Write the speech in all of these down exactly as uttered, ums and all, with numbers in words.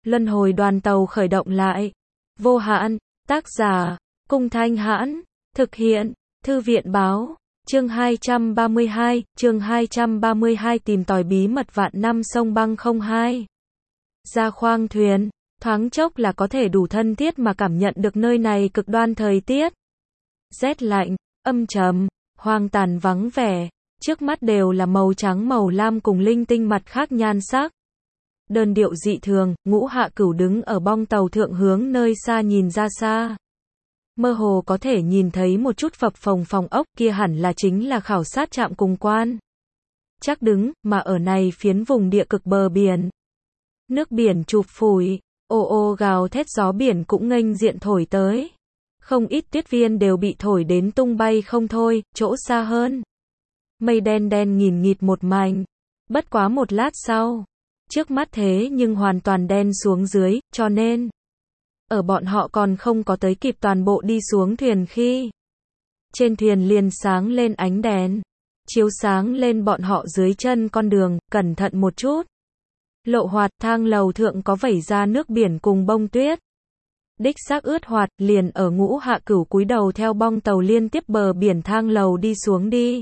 Luân hồi đoàn tàu khởi động lại. Vô hạn, tác giả, Cung Thanh Hãn, thực hiện, Thư viện báo, chương hai trăm ba mươi hai, chương hai trăm ba mươi hai tìm tòi bí mật vạn năm sông băng không hai. Ra khoang thuyền, thoáng chốc là có thể đủ thân thiết mà cảm nhận được nơi này cực đoan thời tiết. Rét lạnh, âm trầm, hoang tàn vắng vẻ, trước mắt đều là màu trắng màu lam cùng linh tinh mặt khác nhan sắc. Đơn điệu dị thường, Ngũ Hạ Cửu đứng ở bong tàu thượng hướng nơi xa nhìn ra xa. Mơ hồ có thể nhìn thấy một chút phập phồng phòng ốc, kia hẳn là chính là khảo sát trạm cùng quan. Chắc đứng, mà ở này phiến vùng địa cực bờ biển. Nước biển chụp phủi, ô ô gào thét, gió biển cũng nghênh diện thổi tới. Không ít tuyết viên đều bị thổi đến tung bay không thôi, chỗ xa hơn. Mây đen đen nghìn nghịt một mảnh. Bất quá một lát sau, trước mắt thế nhưng hoàn toàn đen xuống dưới, cho nên ở bọn họ còn không có tới kịp toàn bộ đi xuống thuyền khi trên thuyền liền sáng lên ánh đèn, chiếu sáng lên bọn họ dưới chân con đường, cẩn thận một chút. Lộ hoạt, thang lầu thượng có vẩy ra nước biển cùng bông tuyết. Đích xác ướt hoạt, liền ở Ngũ Hạ Cửu cúi đầu theo bong tàu liên tiếp bờ biển thang lầu đi xuống đi.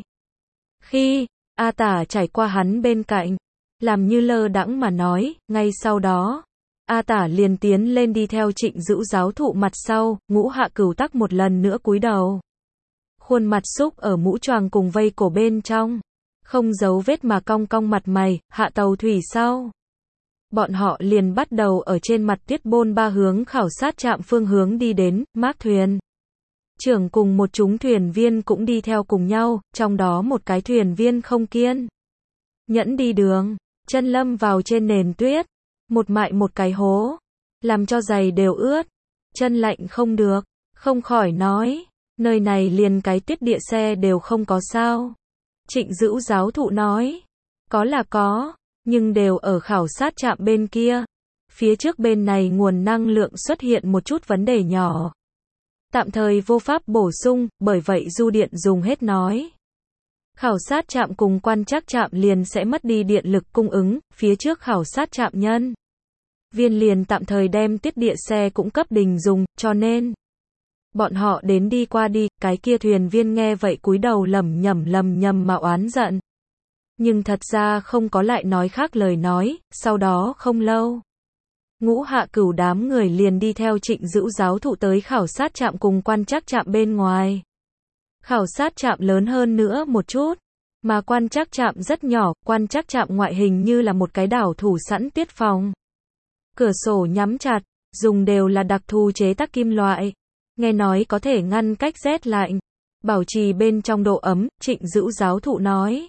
Khi A Tả trải qua hắn bên cạnh, làm như lơ đãng mà nói, ngay sau đó, A Tả liền tiến lên đi theo Trịnh Dữu giáo thụ mặt sau, Ngũ Hạ Cửu tắc một lần nữa cúi đầu. Khuôn mặt xúc ở mũ choàng cùng vây cổ bên trong, không giấu vết mà cong cong mặt mày, hạ tàu thủy sau. Bọn họ liền bắt đầu ở trên mặt tuyết bôn ba hướng khảo sát trạm phương hướng đi đến, mác thuyền. Trưởng cùng một chúng thuyền viên cũng đi theo cùng nhau, trong đó một cái thuyền viên không kiên nhẫn đi đường, chân lâm vào trên nền tuyết, một mại một cái hố, làm cho giày đều ướt, chân lạnh không được, không khỏi nói, nơi này liền cái tuyết địa xe đều không có sao. Trịnh Dữu giáo thụ nói, có là có, nhưng đều ở khảo sát trạm bên kia. Phía trước bên này nguồn năng lượng xuất hiện một chút vấn đề nhỏ. Tạm thời vô pháp bổ sung, bởi vậy du điện dùng hết nói. Khảo sát trạm cùng quan trắc trạm liền sẽ mất đi điện lực cung ứng, phía trước khảo sát trạm nhân viên liền tạm thời đem tiết địa xe cũng cấp đình dùng, cho nên bọn họ đến đi qua đi, cái kia thuyền viên nghe vậy cúi đầu lẩm nhẩm lầm nhầm mà oán giận. Nhưng thật ra không có lại nói khác lời nói, sau đó không lâu. Ngũ Hạ Cửu đám người liền đi theo Trịnh Dữu giáo thụ tới khảo sát trạm cùng quan trắc trạm bên ngoài. Khảo sát trạm lớn hơn nữa một chút, mà quan trắc trạm rất nhỏ, quan trắc trạm ngoại hình như là một cái đảo thủ sẵn tiết phòng. Cửa sổ nhắm chặt, dùng đều là đặc thù chế tác kim loại. Nghe nói có thể ngăn cách rét lạnh, bảo trì bên trong độ ấm, Trịnh Dữu giáo thụ nói.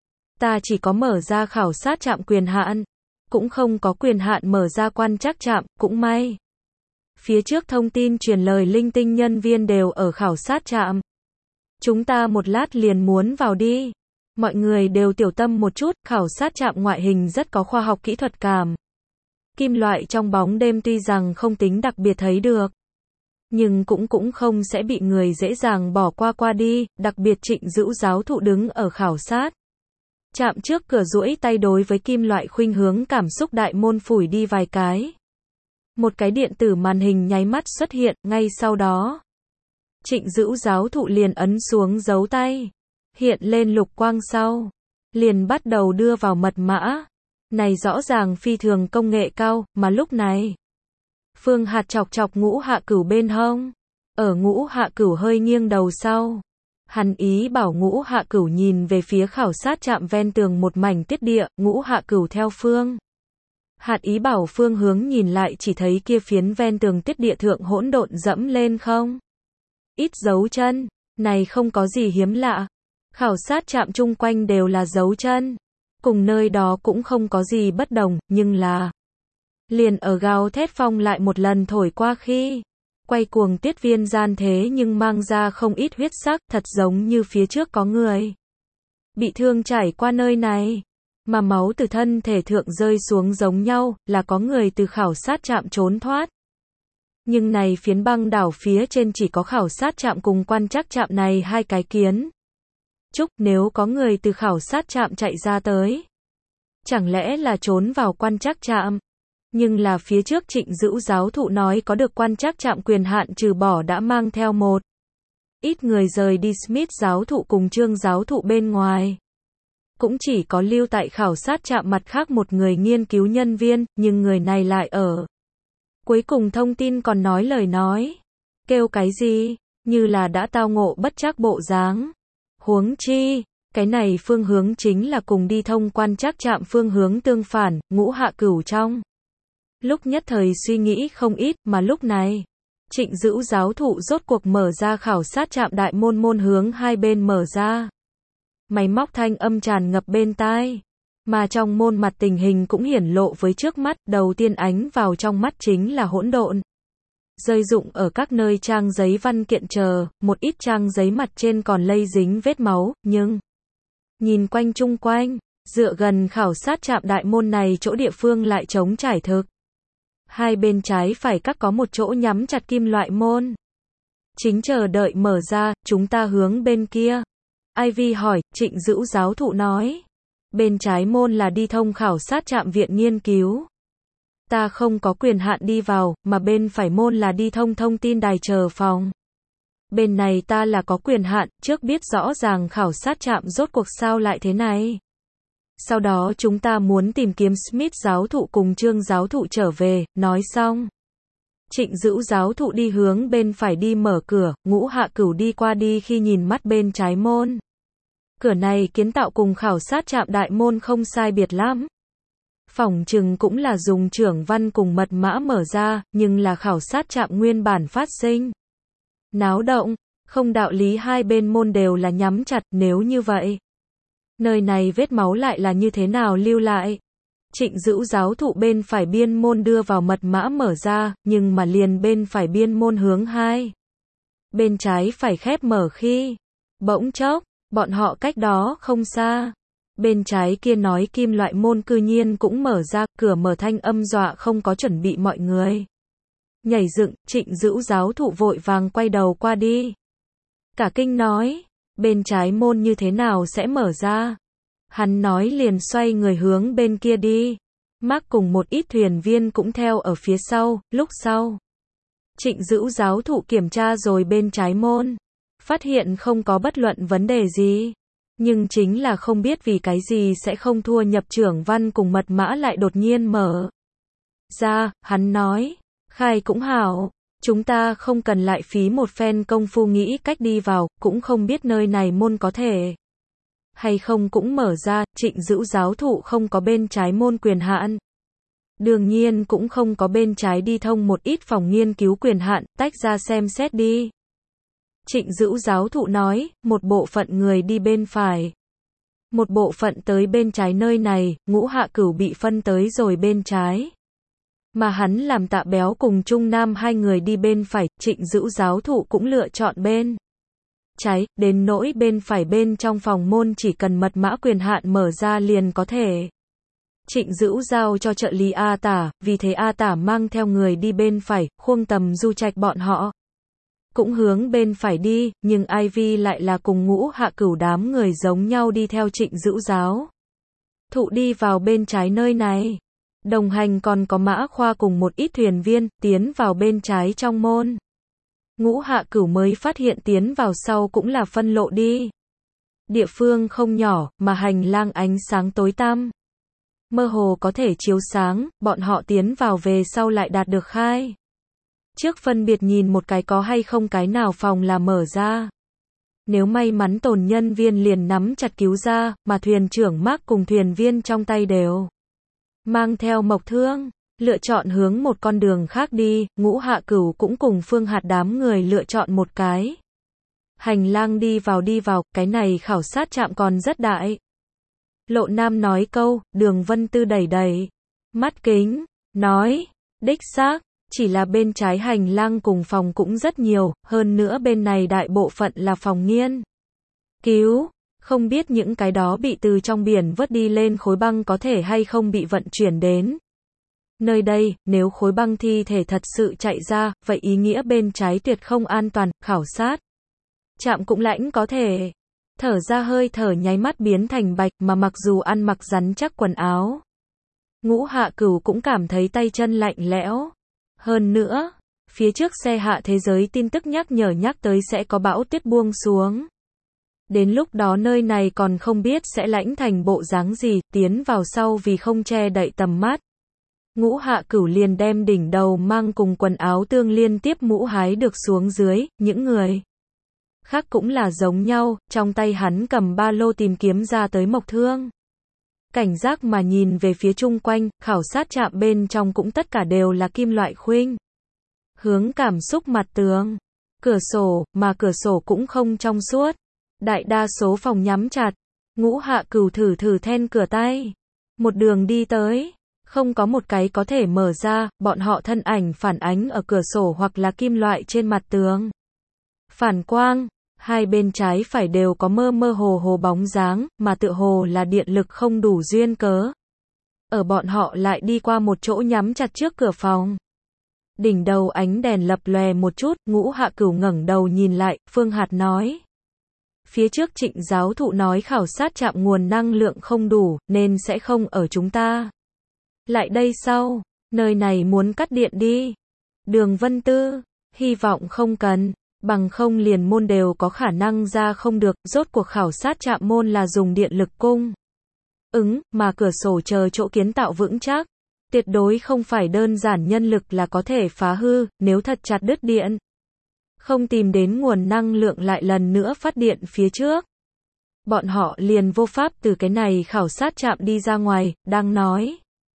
Ta chỉ có mở ra khảo sát trạm quyền hạn, cũng không có quyền hạn mở ra quan trắc trạm, cũng may. Phía trước thông tin truyền lời linh tinh nhân viên đều ở khảo sát trạm. Chúng ta một lát liền muốn vào đi. Mọi người đều tiểu tâm một chút, khảo sát trạm ngoại hình rất có khoa học kỹ thuật cảm. Kim loại trong bóng đêm tuy rằng không tính đặc biệt thấy được, nhưng cũng cũng không sẽ bị người dễ dàng bỏ qua qua đi, đặc biệt Trịnh Dữu giáo thụ đứng ở khảo sát trạm trước cửa duỗi tay đối với kim loại khuynh hướng cảm xúc đại môn phủi đi vài cái. Một cái điện tử màn hình nháy mắt xuất hiện, ngay sau đó Trịnh Dữu giáo thụ liền ấn xuống dấu tay, hiện lên lục quang sau, liền bắt đầu đưa vào mật mã. Này rõ ràng phi thường công nghệ cao, mà lúc này Phương Hạt chọc chọc Ngũ Hạ Cửu bên hông, ở Ngũ Hạ Cửu hơi nghiêng đầu sau. Hắn ý bảo Ngũ Hạ Cửu nhìn về phía khảo sát trạm ven tường một mảnh tiết địa, Ngũ Hạ Cửu theo Phương Hạt ý bảo phương hướng nhìn lại, chỉ thấy kia phiến ven tường tiết địa thượng hỗn độn dẫm lên không ít dấu chân, này không có gì hiếm lạ. Khảo sát trạm chung quanh đều là dấu chân, cùng nơi đó cũng không có gì bất đồng, nhưng là liền ở gào thét phong lại một lần thổi qua khi quay cuồng tiết viên gian thế nhưng mang ra không ít huyết sắc, thật giống như phía trước có người bị thương chảy qua nơi này, mà máu từ thân thể thượng rơi xuống giống nhau, là có người từ khảo sát trạm trốn thoát. Nhưng này phiến băng đảo phía trên chỉ có khảo sát trạm cùng quan trắc trạm này hai cái kiến trúc, nếu có người từ khảo sát trạm chạy ra tới, chẳng lẽ là trốn vào quan trắc trạm? Nhưng là phía trước Trịnh Dữu giáo thụ nói có được quan trắc trạm quyền hạn trừ bỏ đã mang theo một ít người rời đi Smith giáo thụ cùng Trương giáo thụ bên ngoài. Cũng chỉ có lưu tại khảo sát trạm mặt khác một người nghiên cứu nhân viên, nhưng người này lại ở. Cuối cùng thông tin còn nói lời nói. Kêu cái gì? Như là đã tao ngộ bất trắc bộ dáng. Huống chi, cái này phương hướng chính là cùng đi thông quan trắc trạm phương hướng tương phản, Ngũ Hạ Cửu trong. Lúc nhất thời suy nghĩ không ít, mà lúc này, Trịnh Dữu giáo thụ rốt cuộc mở ra khảo sát trạm đại môn môn hướng hai bên mở ra. Máy móc thanh âm tràn ngập bên tai. Mà trong môn mặt tình hình cũng hiển lộ với trước mắt, đầu tiên ánh vào trong mắt chính là hỗn độn. Rơi rụng ở các nơi trang giấy văn kiện chờ, một ít trang giấy mặt trên còn lây dính vết máu, nhưng nhìn quanh chung quanh, dựa gần khảo sát trạm đại môn này chỗ địa phương lại trống trải thực. Hai bên trái phải các có một chỗ nhắm chặt kim loại môn. Chính chờ đợi mở ra, chúng ta hướng bên kia. Ivy hỏi, Trịnh Dữu giáo thụ nói. Bên trái môn là đi thông khảo sát trạm viện nghiên cứu. Ta không có quyền hạn đi vào, mà bên phải môn là đi thông thông tin đài chờ phòng. Bên này ta là có quyền hạn, trước biết rõ ràng khảo sát trạm rốt cuộc sao lại thế này. Sau đó chúng ta muốn tìm kiếm Smith giáo thụ cùng Trương giáo thụ trở về, nói xong. Trịnh Dữu giáo thụ đi hướng bên phải đi mở cửa, Ngũ Hạ Cửu đi qua đi khi nhìn mắt bên trái môn. Cửa này kiến tạo cùng khảo sát trạm đại môn không sai biệt lắm. Phỏng chừng cũng là dùng trưởng văn cùng mật mã mở ra, nhưng là khảo sát trạm nguyên bản phát sinh. Náo động, không đạo lý hai bên môn đều là nhắm chặt, nếu như vậy. Nơi này vết máu lại là như thế nào lưu lại? Trịnh Dữu giáo thụ bên phải biên môn đưa vào mật mã mở ra, nhưng mà liền bên phải biên môn hướng hai. Bên trái phải khép mở khi. Bỗng chốc, bọn họ cách đó không xa. Bên trái kia nói kim loại môn cư nhiên cũng mở ra, cửa mở thanh âm dọa không có chuẩn bị mọi người. Nhảy dựng, Trịnh Dữu giáo thụ vội vàng quay đầu qua đi. Cả kinh nói, bên trái môn như thế nào sẽ mở ra? Hắn nói liền xoay người hướng bên kia đi. Mark cùng một ít thuyền viên cũng theo ở phía sau, lúc sau. Trịnh Dữu giáo thụ kiểm tra rồi bên trái môn. Phát hiện không có bất luận vấn đề gì. Nhưng chính là không biết vì cái gì sẽ không thua nhập trưởng văn cùng mật mã lại đột nhiên mở ra, hắn nói, khai cũng hảo, chúng ta không cần lại phí một phen công phu nghĩ cách đi vào, cũng không biết nơi này môn có thể hay không cũng mở ra, Trịnh Dữu giáo thụ không có bên trái môn quyền hạn. Đương nhiên cũng không có bên trái đi thông một ít phòng nghiên cứu quyền hạn, tách ra xem xét đi. Trịnh Dữu giáo thụ nói, một bộ phận người đi bên phải. Một bộ phận tới bên trái nơi này, Ngũ Hạ Cửu bị phân tới rồi bên trái. Mà hắn làm Tạ Béo cùng Trung Nam hai người đi bên phải, Trịnh Dữu giáo thụ cũng lựa chọn bên trái, đến nỗi bên phải bên trong phòng môn chỉ cần mật mã quyền hạn mở ra liền có thể. Trịnh Dữu giao cho trợ lý A Tả, vì thế A Tả mang theo người đi bên phải, Khuông Tầm Du Trạch bọn họ. Cũng hướng bên phải đi, nhưng Ivy lại là cùng Ngũ Hạ Cửu đám người giống nhau đi theo Trịnh Dữu giáo thụ đi vào bên trái nơi này. Đồng hành còn có Mã Khoa cùng một ít thuyền viên, tiến vào bên trái trong môn. Ngũ Hạ Cửu mới phát hiện tiến vào sau cũng là phân lộ đi. Địa phương không nhỏ, mà hành lang ánh sáng tối tăm. Mơ hồ có thể chiếu sáng, bọn họ tiến vào về sau lại đạt được khai. Trước phân biệt nhìn một cái có hay không cái nào phòng là mở ra. Nếu may mắn tồn nhân viên liền nắm chặt cứu ra, mà thuyền trưởng Mark cùng thuyền viên trong tay đều mang theo mộc thương, lựa chọn hướng một con đường khác đi, Ngũ Hạ Cửu cũng cùng Phương Hạt đám người lựa chọn một cái hành lang đi vào đi vào, cái này khảo sát trạm còn rất đại. Lộ Nam nói câu, Đường Vân Tư đẩy đẩy mắt kính, nói, đích xác, chỉ là bên trái hành lang cùng phòng cũng rất nhiều, hơn nữa bên này đại bộ phận là phòng nghiên cứu, không biết những cái đó bị từ trong biển vớt đi lên khối băng có thể hay không bị vận chuyển đến nơi đây, nếu khối băng thi thể thật sự chạy ra, vậy ý nghĩa bên trái tuyệt không an toàn, khảo sát trạm cũng lãnh có thể thở ra hơi thở nháy mắt biến thành bạch, mà mặc dù ăn mặc rắn chắc quần áo Ngũ Hạ Cửu cũng cảm thấy tay chân lạnh lẽo. Hơn nữa, phía trước xe hạ thế giới tin tức nhắc nhở nhắc tới sẽ có bão tuyết buông xuống. Đến lúc đó nơi này còn không biết sẽ lãnh thành bộ dáng gì, tiến vào sau vì không che đậy tầm mắt. Ngũ Hạ Cửu liền đem đỉnh đầu mang cùng quần áo tương liên tiếp mũ hái được xuống dưới, những người khác cũng là giống nhau, trong tay hắn cầm ba lô tìm kiếm ra tới mộc thương. Cảnh giác mà nhìn về phía chung quanh, khảo sát trạm bên trong cũng tất cả đều là kim loại khuynh. Hướng cảm xúc mặt tường, cửa sổ, mà cửa sổ cũng không trong suốt. Đại đa số phòng nhắm chặt. Ngũ Hạ Cửu thử thử then cửa tay. Một đường đi tới, không có một cái có thể mở ra, bọn họ thân ảnh phản ánh ở cửa sổ hoặc là kim loại trên mặt tường. Phản quang, hai bên trái phải đều có mơ mơ hồ hồ bóng dáng, mà tựa hồ là điện lực không đủ duyên cớ. Ở bọn họ lại đi qua một chỗ nhắm chặt trước cửa phòng. Đỉnh đầu ánh đèn lập lòe một chút, Ngũ Hạ Cửu ngẩng đầu nhìn lại, Phương Hạt nói. Phía trước Trịnh giáo thụ nói khảo sát trạm nguồn năng lượng không đủ, nên sẽ không ở chúng ta. Lại đây sau, nơi này muốn cắt điện đi. Đường Vân Tư, hy vọng không cần, bằng không liền môn đều có khả năng ra không được, rốt cuộc khảo sát trạm môn là dùng điện lực cung. Ứng, mà cửa sổ chờ chỗ kiến tạo vững chắc. Tuyệt đối không phải đơn giản nhân lực là có thể phá hư, nếu thật chặt đứt điện. Không tìm đến nguồn năng lượng lại lần nữa phát điện phía trước. Bọn họ liền vô pháp từ cái này khảo sát trạm đi ra ngoài, đang nói.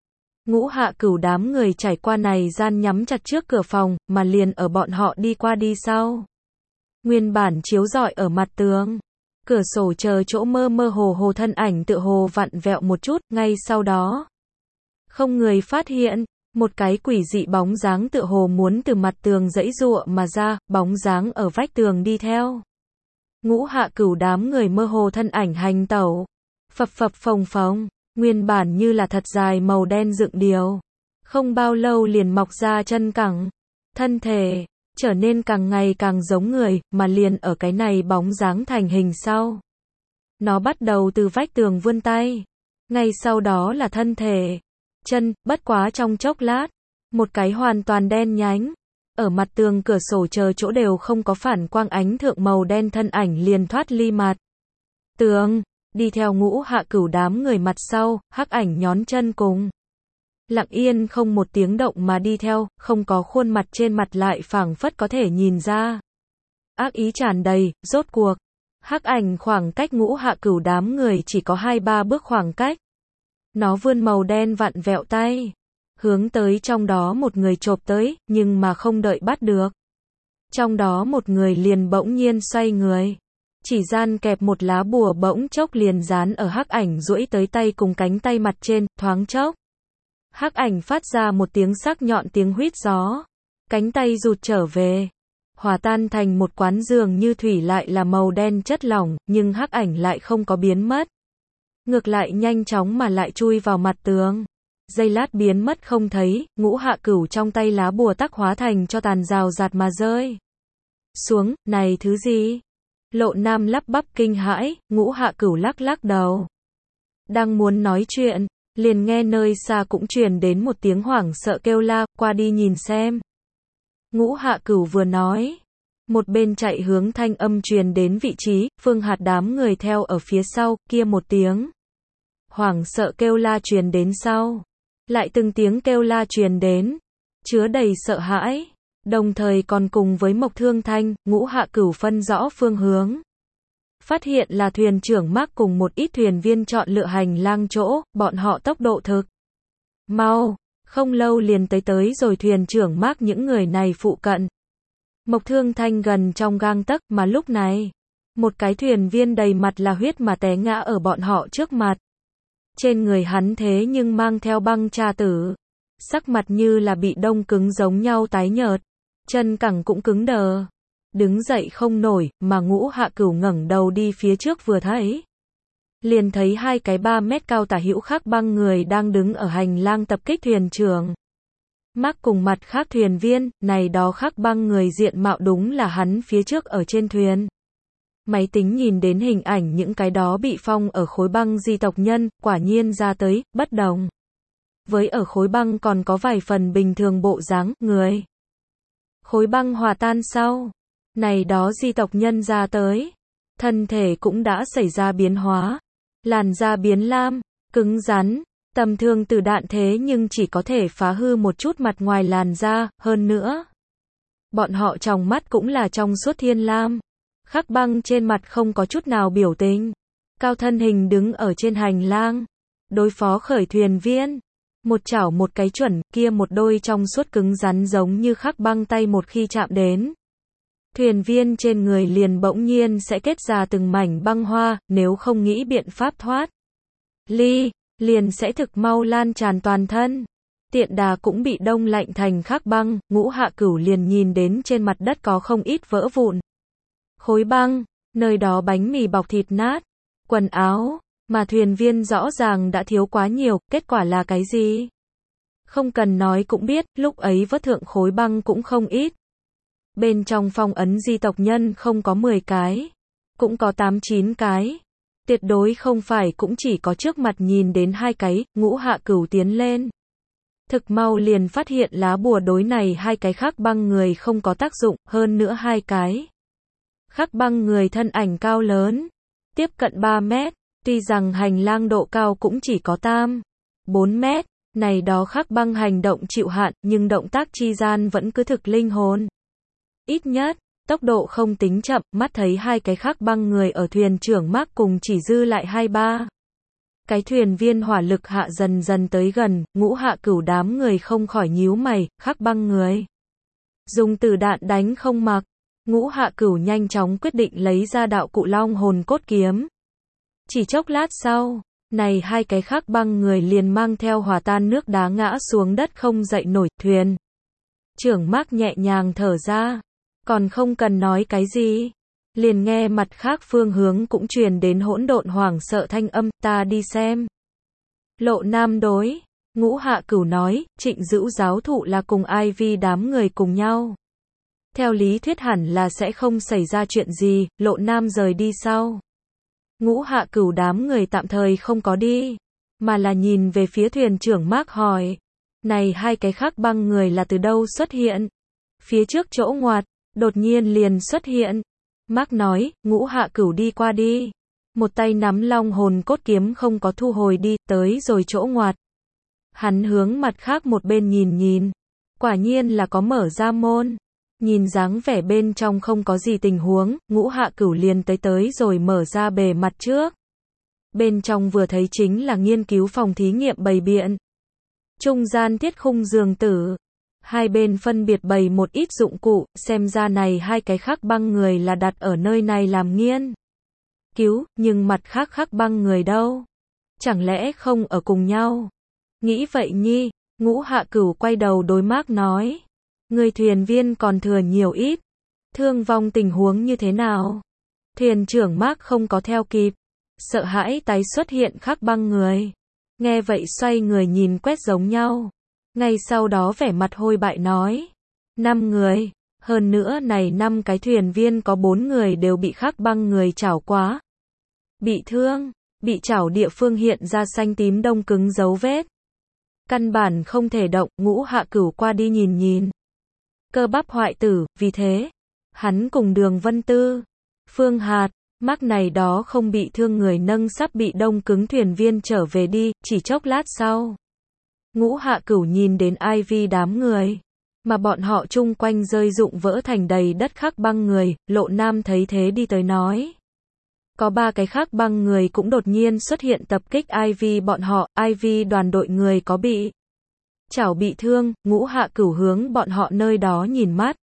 Ngũ Hạ Cửu đám người trải qua này gian nhắm chặt trước cửa phòng, mà liền ở bọn họ đi qua đi sau. Nguyên bản chiếu rọi ở mặt tường. Cửa sổ chờ chỗ mơ mơ hồ hồ thân ảnh tựa hồ vặn vẹo một chút, ngay sau đó. Không người phát hiện, một cái quỷ dị bóng dáng tựa hồ muốn từ mặt tường giãy giụa mà ra, bóng dáng ở vách tường đi theo. Ngũ Hạ Cửu đám người mơ hồ thân ảnh hành tẩu. Phập phập phồng phồng, nguyên bản như là thật dài màu đen dựng điều. Không bao lâu liền mọc ra chân cẳng. Thân thể, trở nên càng ngày càng giống người, mà liền ở cái này bóng dáng thành hình sau. Nó bắt đầu từ vách tường vươn tay. Ngay sau đó là thân thể. Chân, bất quá trong chốc lát, một cái hoàn toàn đen nhánh, ở mặt tường cửa sổ chờ chỗ đều không có phản quang ánh thượng màu đen thân ảnh liền thoát ly mặt tường, đi theo Ngũ Hạ Cửu đám người mặt sau, hắc ảnh nhón chân cùng. Lặng yên không một tiếng động mà đi theo, không có khuôn mặt trên mặt lại phảng phất có thể nhìn ra. Ác ý tràn đầy, rốt cuộc. Hắc ảnh khoảng cách Ngũ Hạ Cửu đám người chỉ có hai ba bước khoảng cách. Nó vươn màu đen vặn vẹo tay, hướng tới trong đó một người chộp tới, nhưng mà không đợi bắt được. Trong đó một người liền bỗng nhiên xoay người. Chỉ gian kẹp một lá bùa bỗng chốc liền dán ở hắc ảnh duỗi tới tay cùng cánh tay mặt trên, thoáng chốc. Hắc ảnh phát ra một tiếng sắc nhọn tiếng huýt gió. Cánh tay rụt trở về. Hòa tan thành một quán dường như thủy lại là màu đen chất lỏng, nhưng hắc ảnh lại không có biến mất. Ngược lại nhanh chóng mà lại chui vào mặt tường. Giây lát biến mất không thấy, Ngũ Hạ Cửu trong tay lá bùa tắc hóa thành cho tàn rào rạt mà rơi xuống, này thứ gì? Lộ Nam lắp bắp kinh hãi, Ngũ Hạ Cửu lắc lắc đầu. Đang muốn nói chuyện, liền nghe nơi xa cũng truyền đến một tiếng hoảng sợ kêu la, qua đi nhìn xem. Ngũ Hạ Cửu vừa nói, một bên chạy hướng thanh âm truyền đến vị trí, Phương Hạt đám người theo ở phía sau, kia một tiếng. Hoảng sợ kêu la truyền đến sau. Lại từng tiếng kêu la truyền đến, chứa đầy sợ hãi, đồng thời còn cùng với Mộc Thương Thanh, Ngũ Hạ Cửu phân rõ phương hướng. Phát hiện là thuyền trưởng Mark cùng một ít thuyền viên chọn lựa hành lang chỗ, bọn họ tốc độ thực mau, không lâu liền tới tới rồi thuyền trưởng Mark những người này phụ cận. Mộc Thương Thanh gần trong gang tấc, mà lúc này, một cái thuyền viên đầy mặt là huyết mà té ngã ở bọn họ trước mặt. Trên người hắn thế nhưng mang theo băng tra tử. Sắc mặt như là bị đông cứng giống nhau tái nhợt. Chân cẳng cũng cứng đờ. Đứng dậy không nổi, mà Ngũ Hạ Cửu ngẩng đầu đi phía trước vừa thấy. Liền thấy hai cái ba mét cao tả hữu khác băng người đang đứng ở hành lang tập kích thuyền trưởng. Mark cùng mặt khác thuyền viên, này đó khác băng người diện mạo đúng là hắn phía trước ở trên thuyền. Máy tính nhìn đến hình ảnh những cái đó bị phong ở khối băng di tộc nhân, quả nhiên ra tới, bất đồng. với ở khối băng còn có vài phần bình thường bộ dáng, người. Khối băng hòa tan sau, này đó di tộc nhân ra tới, thân thể cũng đã xảy ra biến hóa, làn da biến lam, cứng rắn, tầm thường tử đạn thế nhưng chỉ có thể phá hư một chút mặt ngoài làn da, hơn nữa. Bọn họ trong mắt cũng là trong suốt thiên lam, Khắc Băng trên mặt không có chút nào biểu tình, cao thân hình đứng ở trên hành lang, đối phó khởi thuyền viên. Một chảo một cái chuẩn, kia một đôi trong suốt cứng rắn giống như Khắc Băng tay một khi chạm đến. Thuyền viên trên người liền bỗng nhiên sẽ kết ra từng mảnh băng hoa, nếu không nghĩ biện pháp thoát ly, liền sẽ thực mau lan tràn toàn thân. Tiện đà cũng bị đông lạnh thành Khắc Băng, Ngũ Hạ Cửu liền nhìn đến trên mặt đất có không ít vỡ vụn. Khối băng, nơi đó bánh mì bọc thịt nát, quần áo, mà thuyền viên rõ ràng đã thiếu quá nhiều, kết quả là cái gì? Không cần nói cũng biết, lúc ấy vớt thượng khối băng cũng không ít. Bên trong phong ấn di tộc nhân không có mười cái, cũng có tám chín cái. Tuyệt đối không phải cũng chỉ có trước mặt nhìn đến hai cái, Ngũ Hạ Cửu tiến lên. Thực mau liền phát hiện lá bùa đối này hai cái Khắc Băng người không có tác dụng, hơn nữa hai cái. Khắc Băng người thân ảnh cao lớn, tiếp cận ba mét, tuy rằng hành lang độ cao cũng chỉ có tam, bốn mét, này đó Khắc Băng hành động chịu hạn, nhưng động tác chi gian vẫn cứ thực linh hồn. Ít nhất, tốc độ không tính chậm, mắt thấy hai cái Khắc Băng người ở thuyền trưởng Mark cùng chỉ dư lại hai ba. Cái thuyền viên hỏa lực hạ dần dần tới gần, Ngũ Hạ Cửu đám người không khỏi nhíu mày, Khắc Băng người. Dùng tử đạn đánh không mặc, Ngũ Hạ Cửu nhanh chóng quyết định lấy ra đạo cụ long hồn cốt kiếm. Chỉ chốc lát sau, này hai cái Khắc Băng người liền mang theo hòa tan nước đá ngã xuống đất không dậy nổi, thuyền. Trưởng Mark nhẹ nhàng thở ra, còn không cần nói cái gì. Liền nghe mặt khác phương hướng cũng truyền đến hỗn độn hoảng sợ thanh âm, ta đi xem. Lộ Nam đối, Ngũ Hạ Cửu nói, Trịnh Dữu giáo thụ là cùng Ivy đám người cùng nhau. Theo lý thuyết hẳn là sẽ không xảy ra chuyện gì, Lộ Nam rời đi sau. Ngũ Hạ Cửu đám người tạm thời không có đi, mà là nhìn về phía thuyền trưởng Mark hỏi, này hai cái Khắc Băng người là từ đâu xuất hiện? Phía trước chỗ ngoặt, đột nhiên liền xuất hiện. Mark nói, Ngũ Hạ Cửu đi qua đi. Một tay nắm long hồn cốt kiếm không có thu hồi đi, tới rồi chỗ ngoặt. Hắn hướng mặt khác một bên nhìn nhìn. Quả nhiên là có mở ra môn. Nhìn dáng vẻ bên trong không có gì tình huống, Ngũ Hạ Cửu liền tới tới rồi mở ra bề mặt trước. Bên trong vừa thấy chính là nghiên cứu phòng thí nghiệm bày biện. Trung gian thiết khung giường tử. Hai bên phân biệt bày một ít dụng cụ, xem ra này hai cái Khắc Băng người là đặt ở nơi này làm nghiên cứu, nhưng mặt khác Khắc Băng người đâu? Chẳng lẽ không ở cùng nhau? Nghĩ vậy nhi, Ngũ Hạ Cửu quay đầu đối Mark nói. Người thuyền viên còn thừa nhiều ít. Thương vong tình huống như thế nào? Thuyền trưởng Mark không có theo kịp. Sợ hãi tái xuất hiện Khắc Băng người. Nghe vậy xoay người nhìn quét giống nhau. Ngay sau đó vẻ mặt hôi bại nói. Năm người. Hơn nữa này năm cái thuyền viên có bốn người đều bị Khắc Băng người chảo quá. Bị thương. Bị chảo địa phương hiện ra xanh tím đông cứng dấu vết. Căn bản không thể động, Ngũ Hạ Cửu qua đi nhìn nhìn. Cơ bắp hoại tử, vì thế. Hắn cùng Đường Vân Tư, Phương Hạt, Mark này đó không bị thương người nâng sắp bị đông cứng thuyền viên trở về đi, chỉ chốc lát sau. Ngũ Hạ Cửu nhìn đến Ivy đám người, mà bọn họ chung quanh rơi rụng vỡ thành đầy đất Khắc Băng người, Lộ Nam thấy thế đi tới nói. Có ba cái Khắc Băng người cũng đột nhiên xuất hiện tập kích Ivy bọn họ, Ivy đoàn đội người có bị chảo bị thương, Ngũ Hạ Cửu hướng bọn họ nơi đó nhìn mắt.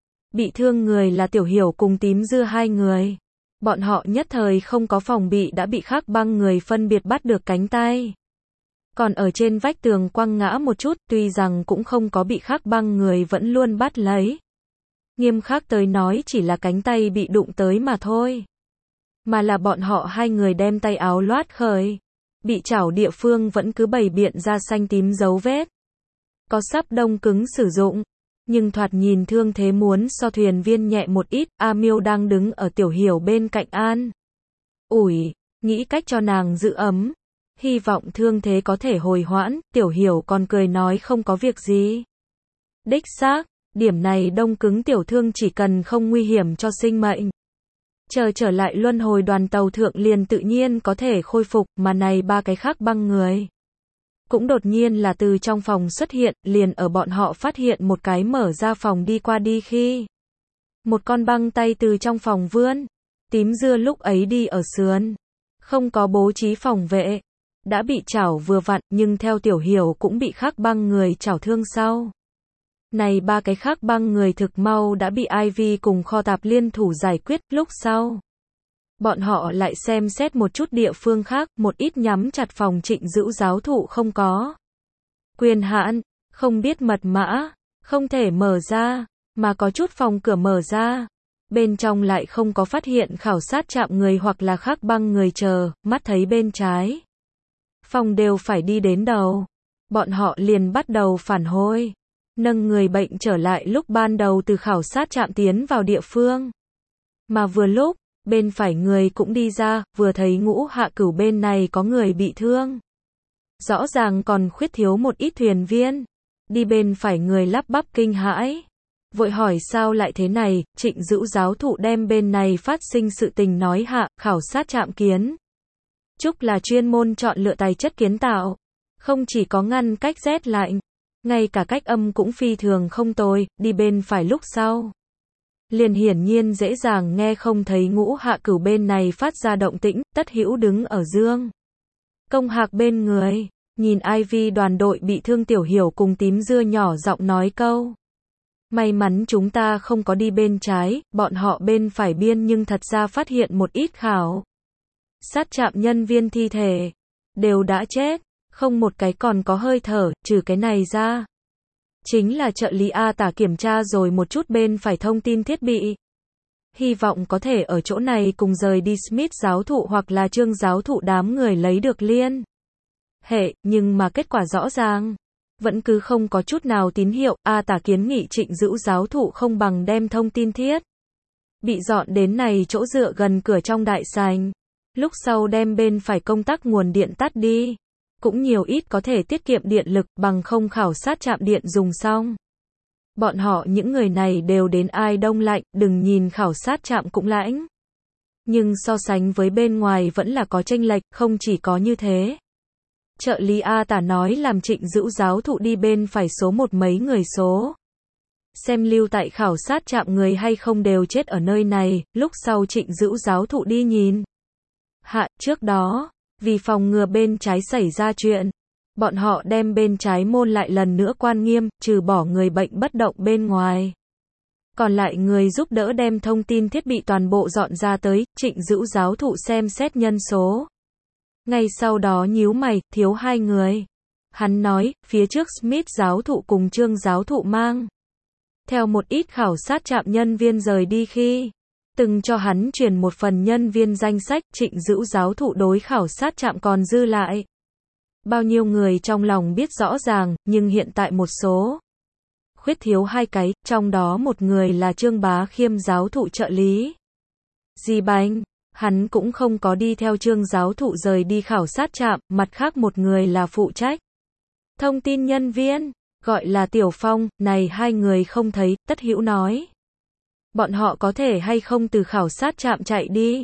Bị thương người là Tiểu Hiểu cùng Tím Dưa hai người. Bọn họ nhất thời không có phòng bị đã bị Khắc Băng người phân biệt bắt được cánh tay. Còn ở trên vách tường quăng ngã một chút, tuy rằng cũng không có bị Khắc Băng người vẫn luôn bắt lấy. Nghiêm khắc tới nói chỉ là cánh tay bị đụng tới mà thôi. Mà là bọn họ hai người đem tay áo loát khởi. Bị chảo địa phương vẫn cứ bày biện ra xanh tím dấu vết. Có sắp đông cứng sử dụng. Nhưng thoạt nhìn thương thế muốn so thuyền viên nhẹ một ít, A Miêu đang đứng ở Tiểu Hiểu bên cạnh an ủi, nghĩ cách cho nàng giữ ấm. Hy vọng thương thế có thể hồi hoãn, Tiểu Hiểu còn cười nói không có việc gì. Đích xác, điểm này đông cứng tiểu thương chỉ cần không nguy hiểm cho sinh mệnh. Chờ trở lại luân hồi đoàn tàu thượng liền tự nhiên có thể khôi phục, mà này ba cái khác băng người. Cũng đột nhiên là từ trong phòng xuất hiện, liền ở bọn họ phát hiện một cái mở ra phòng đi qua đi khi. Một con băng tay từ trong phòng vươn, tím dưa lúc ấy đi ở sườn. Không có bố trí phòng vệ. Đã bị chảo vừa vặn, nhưng theo Tiểu Hiểu cũng bị khác băng người chảo thương sau. Này ba cái khác băng người thực mau đã bị Ivy cùng kho tạp liên thủ giải quyết, lúc sau. Bọn họ lại xem xét một chút địa phương khác, một ít nhắm chặt phòng Trịnh Dữu giáo thụ không có. Quyền hạn, không biết mật mã, không thể mở ra, mà có chút phòng cửa mở ra. Bên trong lại không có phát hiện khảo sát chạm người hoặc là khác băng người chờ, mắt thấy bên trái. Phòng đều phải đi đến đầu. Bọn họ liền bắt đầu phản hồi. Nâng người bệnh trở lại lúc ban đầu từ khảo sát trạm tiến vào địa phương. Mà vừa lúc, bên phải người cũng đi ra, vừa thấy Ngũ Hạ Cửu bên này có người bị thương. Rõ ràng còn khuyết thiếu một ít thuyền viên. Đi bên phải người lắp bắp kinh hãi. Vội hỏi sao lại thế này, Trịnh Dữu giáo thụ đem bên này phát sinh sự tình nói hạ, khảo sát trạm kiến. Trúc là chuyên môn chọn lựa tài chất kiến tạo. Không chỉ có ngăn cách rét lạnh. Ngay cả cách âm cũng phi thường không tồi, đi bên phải lúc sau. Liền hiển nhiên dễ dàng nghe không thấy Ngũ Hạ Cửu bên này phát ra động tĩnh, Tất Hữu đứng ở dương. Công Hạc bên người, nhìn Ivy đoàn đội bị thương Tiểu Hiểu cùng tím dưa nhỏ giọng nói câu. May mắn chúng ta không có đi bên trái, bọn họ bên phải biên nhưng thật ra phát hiện một ít khảo. Sát chạm nhân viên thi thể, đều đã chết. Không một cái còn có hơi thở, trừ cái này ra. Chính là trợ lý A Tả kiểm tra rồi một chút bên phải thông tin thiết bị. Hy vọng có thể ở chỗ này cùng rời đi Smith giáo thụ hoặc là Trương giáo thụ đám người lấy được liên hệ, nhưng mà kết quả rõ ràng. Vẫn cứ không có chút nào tín hiệu, A Tả kiến nghị Trịnh Dữu giáo thụ không bằng đem thông tin thiết bị dọn đến này chỗ dựa gần cửa trong đại sảnh. Lúc sau đem bên phải công tắc nguồn điện tắt đi. Cũng nhiều ít có thể tiết kiệm điện lực, bằng không khảo sát trạm điện dùng xong. Bọn họ những người này đều đến ai đông lạnh, đừng nhìn khảo sát trạm cũng lãnh. Nhưng so sánh với bên ngoài vẫn là có chênh lệch, không chỉ có như thế. Trợ lý A Tả nói làm Trịnh Dữu giáo thụ đi bên phải số một mấy người số. Xem lưu tại khảo sát trạm người hay không đều chết ở nơi này, lúc sau Trịnh Dữu giáo thụ đi nhìn. Hạ, trước đó. Vì phòng ngừa bên trái xảy ra chuyện, bọn họ đem bên trái môn lại lần nữa quan nghiêm, trừ bỏ người bệnh bất động bên ngoài. Còn lại người giúp đỡ đem thông tin thiết bị toàn bộ dọn ra tới, Trịnh Dữu giáo thụ xem xét nhân số. Ngay sau đó nhíu mày, thiếu hai người. Hắn nói, phía trước Smith giáo thụ cùng Trương giáo thụ mang. Theo một ít khảo sát trạm nhân viên rời đi khi. Từng cho hắn truyền một phần nhân viên danh sách, Trịnh Dữu giáo thụ đối khảo sát trạm còn dư lại. Bao nhiêu người trong lòng biết rõ ràng, nhưng hiện tại một số. Khuyết thiếu hai cái, trong đó một người là Trương Bá Khiêm giáo thụ trợ lý. Di Bánh, hắn cũng không có đi theo Trương giáo thụ rời đi khảo sát trạm, mặt khác một người là phụ trách. Thông tin nhân viên, gọi là Tiểu Phong, này hai người không thấy, Tất Hữu nói. Bọn họ có thể hay không từ khảo sát trạm chạy đi.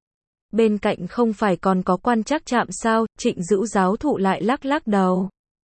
Bên cạnh không phải còn có quan trắc trạm sao, Trịnh Dữu giáo thụ lại lắc lắc đầu.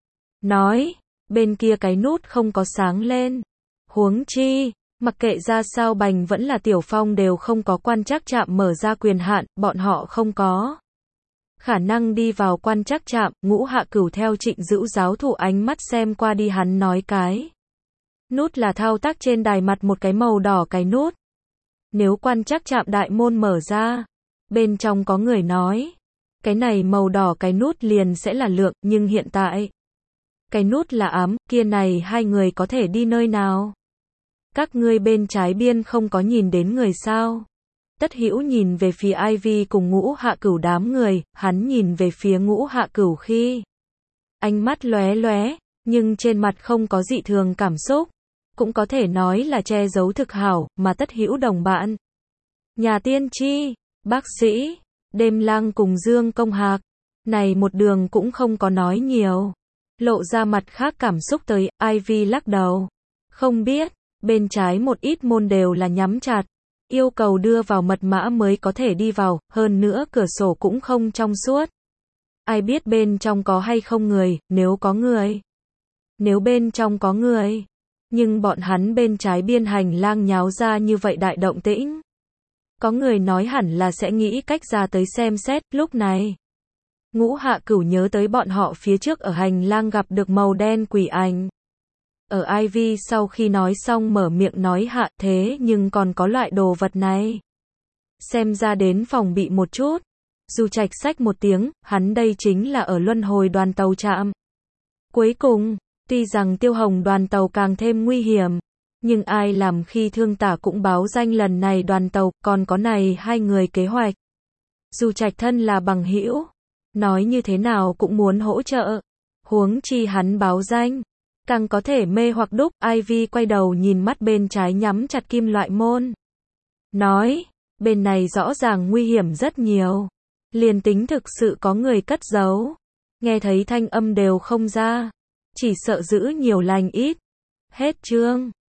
Nói, bên kia cái nút không có sáng lên. Huống chi, mặc kệ ra sao Bành vẫn là Tiểu Phong đều không có quan trắc trạm mở ra quyền hạn, bọn họ không có khả năng đi vào quan trắc trạm. Ngũ Hạ Cửu theo Trịnh Dữu giáo thụ ánh mắt xem qua đi hắn nói cái. Nút là thao tác trên đài mặt một cái màu đỏ cái nút. Nếu quan trắc trạm đại môn mở ra, bên trong có người nói, cái này màu đỏ cái nút liền sẽ là lượng, nhưng hiện tại, cái nút là ám, kia này hai người có thể đi nơi nào? Các ngươi bên trái biên không có nhìn đến người sao? Tất Hữu nhìn về phía Ivy cùng Ngũ Hạ Cửu đám người, hắn nhìn về phía Ngũ Hạ Cửu khi ánh mắt lóe lóe, nhưng trên mặt không có dị thường cảm xúc. Cũng có thể nói là che giấu thực hảo, mà Tất Hữu đồng bạn. Nhà tiên tri, bác sĩ, Đêm Lang cùng Dương Công Hạc. Này một đường cũng không có nói nhiều. Lộ ra mặt khác cảm xúc tới, Ivy lắc đầu. Không biết, bên trái một ít môn đều là nhắm chặt. Yêu cầu đưa vào mật mã mới có thể đi vào, hơn nữa cửa sổ cũng không trong suốt. Ai biết bên trong có hay không người, nếu có người. Nếu bên trong có người. Nhưng bọn hắn bên trái biên hành lang nháo ra như vậy đại động tĩnh. Có người nói hẳn là sẽ nghĩ cách ra tới xem xét, lúc này. Ngũ Hạ Cửu nhớ tới bọn họ phía trước ở hành lang gặp được màu đen quỷ ảnh. Ở Ivy sau khi nói xong mở miệng nói hạ thế nhưng còn có loại đồ vật này. Xem ra đến phòng bị một chút. Du Trạch xách một tiếng, hắn đây chính là ở luân hồi đoàn tàu trạm. Cuối cùng, tuy rằng Tiêu Hồng đoàn tàu càng thêm nguy hiểm, nhưng ai làm khi Thương Tả cũng báo danh lần này đoàn tàu, còn có này hai người kế hoạch. Du Trạch thân là bằng hữu, nói như thế nào cũng muốn hỗ trợ. Huống chi hắn báo danh, càng có thể mê hoặc đúc. Ivy quay đầu nhìn mắt bên trái nhắm chặt kim loại môn. Nói, bên này rõ ràng nguy hiểm rất nhiều. Liền tính thực sự có người cất giấu. Nghe thấy thanh âm đều không ra. Chỉ sợ giữ nhiều lành ít. Hết chương.